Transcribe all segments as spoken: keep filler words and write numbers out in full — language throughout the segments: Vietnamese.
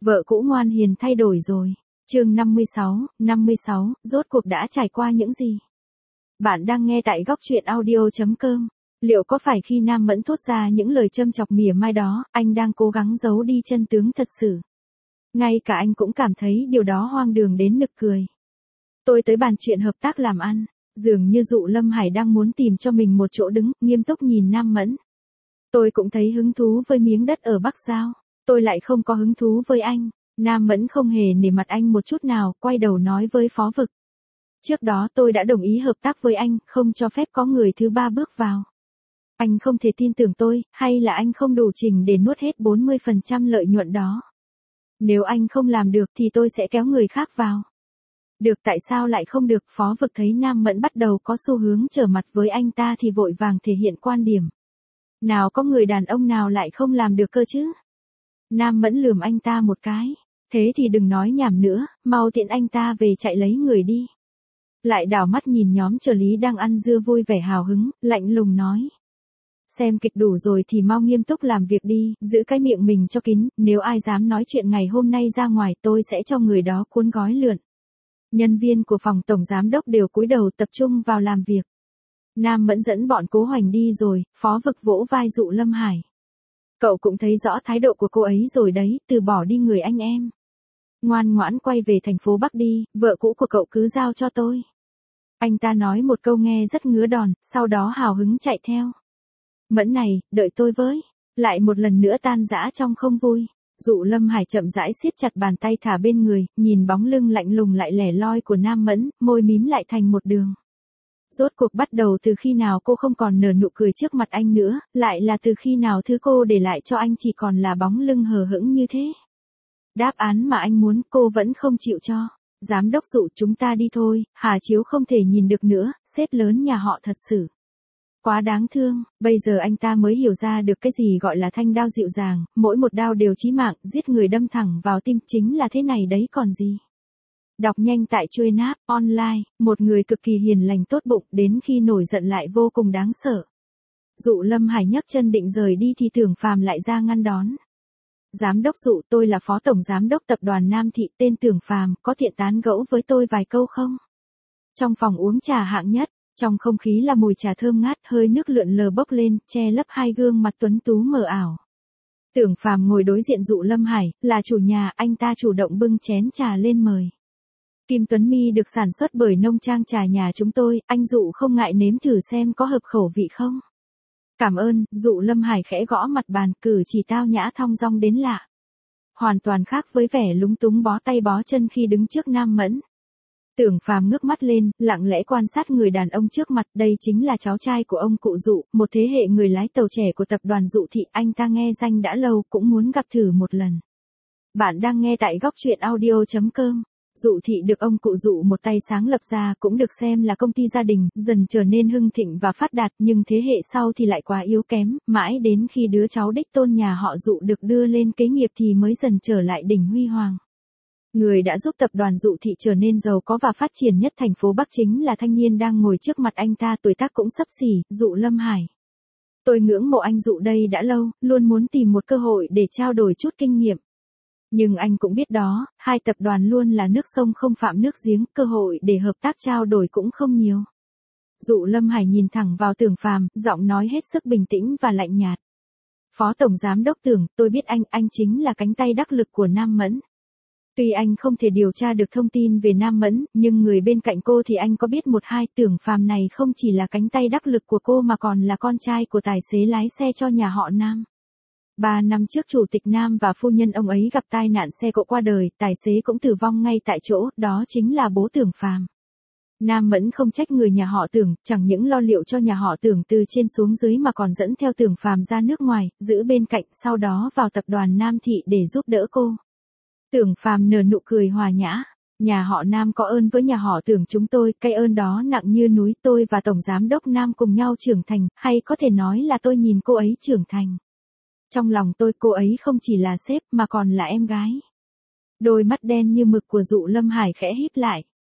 Vợ cũ ngoan hiền thay đổi rồi. Chương năm mươi sáu, năm mươi sáu, rốt cuộc đã trải qua những gì? Bạn đang nghe tại góc truyện audio chấm com. Liệu có phải khi Nam Mẫn thốt ra những lời châm chọc mỉa mai đó, anh đang cố gắng giấu đi chân tướng thật sự? Ngay cả anh cũng cảm thấy điều đó hoang đường đến nực cười. Tôi tới bàn chuyện hợp tác làm ăn, dường như Dụ Lâm Hải đang muốn tìm cho mình một chỗ đứng, nghiêm túc nhìn Nam Mẫn. Tôi cũng thấy hứng thú với miếng đất ở Bắc Giao, tôi lại không có hứng thú với anh. Nam Mẫn không hề nể mặt anh một chút nào, quay đầu nói với Phó Vực. Trước đó tôi đã đồng ý hợp tác với anh, không cho phép có người thứ ba bước vào. Anh không thể tin tưởng tôi, hay là anh không đủ trình để nuốt hết bốn mươi phần trăm lợi nhuận đó? Nếu anh không làm được thì tôi sẽ kéo người khác vào. Được, tại sao lại không được? Phó Vực thấy Nam Mẫn bắt đầu có xu hướng trở mặt với anh ta thì vội vàng thể hiện quan điểm. Nào có người đàn ông nào lại không làm được cơ chứ? Nam Mẫn lườm anh ta một cái. Thế thì đừng nói nhảm nữa, mau tiện anh ta về chạy lấy người đi. Lại đảo mắt nhìn nhóm trợ lý đang ăn dưa vui vẻ hào hứng, lạnh lùng nói. Xem kịch đủ rồi thì mau nghiêm túc làm việc đi, giữ cái miệng mình cho kín, nếu ai dám nói chuyện ngày hôm nay ra ngoài tôi sẽ cho người đó cuốn gói lượn. Nhân viên của phòng tổng giám đốc đều cúi đầu tập trung vào làm việc. Nam Mẫn dẫn bọn Cố Hoành đi rồi, Phó Vực vỗ vai Dụ Lâm Hải. Cậu cũng thấy rõ thái độ của cô ấy rồi đấy, từ bỏ đi người anh em. Ngoan ngoãn quay về thành phố Bắc đi, vợ cũ của cậu cứ giao cho tôi. Anh ta nói một câu nghe rất ngứa đòn, sau đó hào hứng chạy theo. Mẫn này, đợi tôi với. Lại một lần nữa tan rã trong không vui. Dụ Lâm Hải chậm rãi siết chặt bàn tay thả bên người, nhìn bóng lưng lạnh lùng lại lẻ loi của Nam Mẫn, môi mím lại thành một đường. Rốt cuộc bắt đầu từ khi nào cô không còn nở nụ cười trước mặt anh nữa, lại là từ khi nào thứ cô để lại cho anh chỉ còn là bóng lưng hờ hững như thế? Đáp án mà anh muốn cô vẫn không chịu cho. Giám đốc Dụ, chúng ta đi thôi, Hà Chiếu không thể nhìn được nữa, sếp lớn nhà họ thật sự quá đáng thương. Bây giờ anh ta mới hiểu ra được cái gì gọi là thanh đao dịu dàng, mỗi một đao đều chí mạng, giết người đâm thẳng vào tim, chính là thế này đấy còn gì. Đọc nhanh tại Chuôi Náp Online, một người cực kỳ hiền lành tốt bụng, đến khi nổi giận lại vô cùng đáng sợ. Dụ Lâm Hải nhấc chân định rời đi thì Tưởng Phàm lại ra ngăn đón. Giám đốc Dụ, tôi là phó tổng giám đốc tập đoàn Nam Thị, tên Tưởng Phàm, có tiện tán gẫu với tôi vài câu không? Trong phòng uống trà hạng nhất, trong không khí là mùi trà thơm ngát, hơi nước lượn lờ bốc lên, che lấp hai gương mặt tuấn tú mờ ảo. Tưởng Phàm ngồi đối diện Dụ Lâm Hải, là chủ nhà, anh ta chủ động bưng chén trà lên mời. Kim Tuấn Mi được sản xuất bởi nông trang trà nhà chúng tôi, anh Dụ không ngại nếm thử xem có hợp khẩu vị không? Cảm ơn. Dụ Lâm Hải khẽ gõ mặt bàn, cử chỉ tao nhã thong dong đến lạ. Hoàn toàn khác với vẻ lúng túng bó tay bó chân khi đứng trước Nam Mẫn. Tưởng Phàm ngước mắt lên, lặng lẽ quan sát người đàn ông trước mặt, đây chính là cháu trai của ông cụ Dụ, một thế hệ người lái tàu trẻ của tập đoàn Dụ Thị, anh ta nghe danh đã lâu, cũng muốn gặp thử một lần. Bạn đang nghe tại góc truyện audio chấm com. Dụ Thị được ông cụ Dụ một tay sáng lập ra, cũng được xem là công ty gia đình, dần trở nên hưng thịnh và phát đạt, nhưng thế hệ sau thì lại quá yếu kém, mãi đến khi đứa cháu đích tôn nhà họ Dụ được đưa lên kế nghiệp thì mới dần trở lại đỉnh huy hoàng. Người đã giúp tập đoàn Dụ Thị trở nên giàu có và phát triển nhất thành phố Bắc chính là thanh niên đang ngồi trước mặt anh ta, tuổi tác cũng xấp xỉ, Dụ Lâm Hải. Tôi ngưỡng mộ anh Dụ đây đã lâu, luôn muốn tìm một cơ hội để trao đổi chút kinh nghiệm. Nhưng anh cũng biết đó, hai tập đoàn luôn là nước sông không phạm nước giếng, cơ hội để hợp tác trao đổi cũng không nhiều. Dụ Lâm Hải nhìn thẳng vào Tưởng Phàm, giọng nói hết sức bình tĩnh và lạnh nhạt. Phó tổng giám đốc Tưởng, tôi biết anh, anh chính là cánh tay đắc lực của Nam Mẫn. Tuy anh không thể điều tra được thông tin về Nam Mẫn, nhưng người bên cạnh cô thì anh có biết một hai. Tưởng Phàm này không chỉ là cánh tay đắc lực của cô mà còn là con trai của tài xế lái xe cho nhà họ Nam. Ba năm trước chủ tịch Nam và phu nhân ông ấy gặp tai nạn xe cộ qua đời, tài xế cũng tử vong ngay tại chỗ, đó chính là bố Tưởng Phàm. Nam Mẫn không trách người nhà họ Tưởng, chẳng những lo liệu cho nhà họ Tưởng từ trên xuống dưới mà còn dẫn theo Tưởng Phàm ra nước ngoài, giữ bên cạnh, sau đó vào tập đoàn Nam Thị để giúp đỡ cô. Tưởng Phàm nở nụ cười hòa nhã. Nhà họ Nam có ơn với nhà họ Tưởng chúng tôi, cái ơn đó nặng như núi, tôi và tổng giám đốc Nam cùng nhau trưởng thành, hay có thể nói là tôi nhìn cô ấy trưởng thành. Trong lòng tôi cô ấy không chỉ là sếp mà còn là em gái. Đôi mắt đen như mực của Dụ Lâm Hải khẽ híp lại.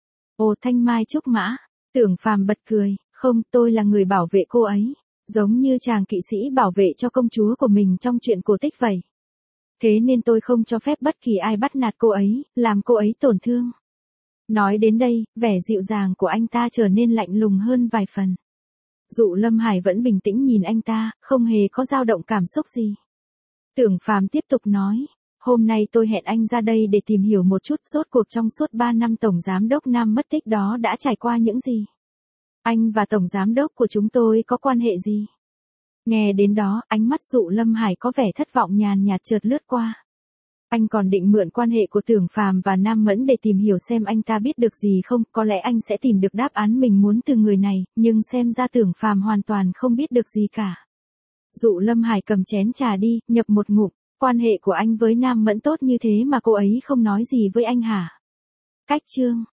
Ồ, thanh mai trúc mã. Tưởng Phàm bật cười, không, tôi là người bảo vệ cô ấy, giống như chàng kỵ sĩ bảo vệ cho công chúa của mình trong chuyện cổ tích vậy. Thế nên tôi không cho phép bất kỳ ai bắt nạt cô ấy, làm cô ấy tổn thương. Nói đến đây, vẻ dịu dàng của anh ta trở nên lạnh lùng hơn vài phần. Dụ Lâm Hải vẫn bình tĩnh nhìn anh ta, không hề có dao động cảm xúc gì. Tưởng Phàm tiếp tục nói, hôm nay tôi hẹn anh ra đây để tìm hiểu một chút rốt cuộc trong suốt ba năm Tổng Giám đốc Nam mất tích đó đã trải qua những gì. Anh và Tổng Giám đốc của chúng tôi có quan hệ gì? Nghe đến đó, ánh mắt Dụ Lâm Hải có vẻ thất vọng nhàn nhạt chợt lướt qua. Anh còn định mượn quan hệ của Tưởng Phàm và Nam Mẫn để tìm hiểu xem anh ta biết được gì không, có lẽ anh sẽ tìm được đáp án mình muốn từ người này, nhưng xem ra Tưởng Phàm hoàn toàn không biết được gì cả. Dụ Lâm Hải cầm chén trà đi, nhập một ngụm, quan hệ của anh với Nam Mẫn tốt như thế mà cô ấy không nói gì với anh hả? Cách chương